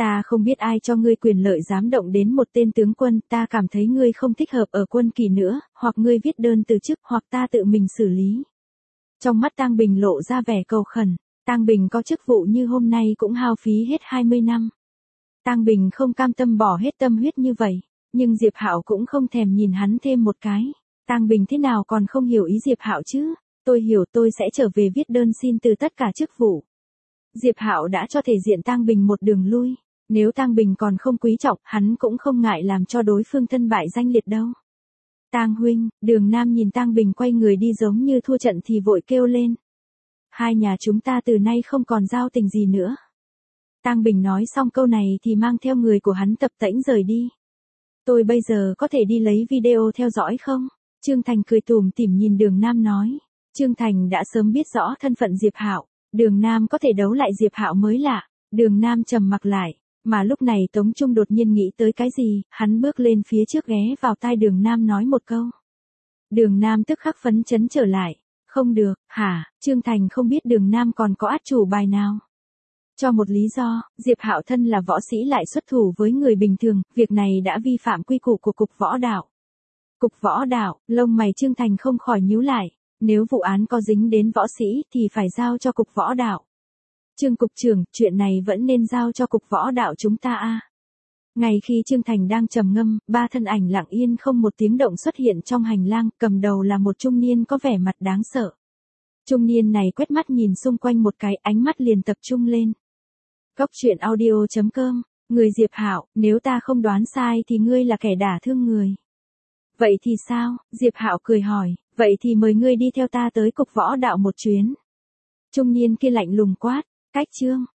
Ta không biết ai cho ngươi quyền lợi dám động đến một tên tướng quân, ta cảm thấy ngươi không thích hợp ở quân kỳ nữa, hoặc ngươi viết đơn từ chức hoặc ta tự mình xử lý. Trong mắt Tang Bình lộ ra vẻ cầu khẩn, Tang Bình có chức vụ như hôm nay cũng hao phí hết 20 năm. Tang Bình không cam tâm bỏ hết tâm huyết như vậy, nhưng Diệp Hạo cũng không thèm nhìn hắn thêm một cái. Tang Bình thế nào còn không hiểu ý Diệp Hạo chứ? Tôi hiểu, tôi sẽ trở về viết đơn xin từ tất cả chức vụ. Diệp Hạo đã cho thể diện Tang Bình một đường lui, nếu Tang Bình còn không quý trọng, hắn cũng không ngại làm cho đối phương thân bại danh liệt đâu. Tang huynh, Đường Nam nhìn Tang Bình quay người đi giống như thua trận thì vội kêu lên. Hai nhà chúng ta từ nay không còn giao tình gì nữa. Tang Bình nói xong câu này thì mang theo người của hắn tập tễnh rời đi. Tôi bây giờ có thể đi lấy video theo dõi không? Trương Thành cười tủm tỉm nhìn Đường Nam nói. Trương Thành đã sớm biết rõ thân phận Diệp Hạo, Đường Nam có thể đấu lại Diệp Hạo mới lạ. Đường Nam trầm mặc lại, mà lúc này Tống Trung đột nhiên nghĩ tới cái gì, hắn bước lên phía trước ghé vào tai Đường Nam nói một câu. Đường Nam tức khắc phấn chấn trở lại. Không được, hả? Trương Thành không biết Đường Nam còn có át chủ bài nào. Cho một lý do, Diệp Hạo thân là võ sĩ lại xuất thủ với người bình thường, việc này đã vi phạm quy củ của Cục Võ Đạo. Cục Võ Đạo, lông mày Trương Thành không khỏi nhíu lại, nếu vụ án có dính đến võ sĩ thì phải giao cho Cục Võ Đạo. Trương Cục trưởng, chuyện này vẫn nên giao cho Cục Võ Đạo chúng ta a. Ngay khi Trương Thành đang trầm ngâm, ba thân ảnh lặng yên không một tiếng động xuất hiện trong hành lang, cầm đầu là một trung niên có vẻ mặt đáng sợ. Trung niên này quét mắt nhìn xung quanh một cái, ánh mắt liền tập trung lên. Cốc truyện audio.com, người Diệp Hạo, nếu ta không đoán sai thì ngươi là kẻ đả thương người. Vậy thì sao? Diệp Hạo cười hỏi, vậy thì mời ngươi đi theo ta tới Cục Võ Đạo một chuyến. Trung niên kia lạnh lùng quát, cách chương.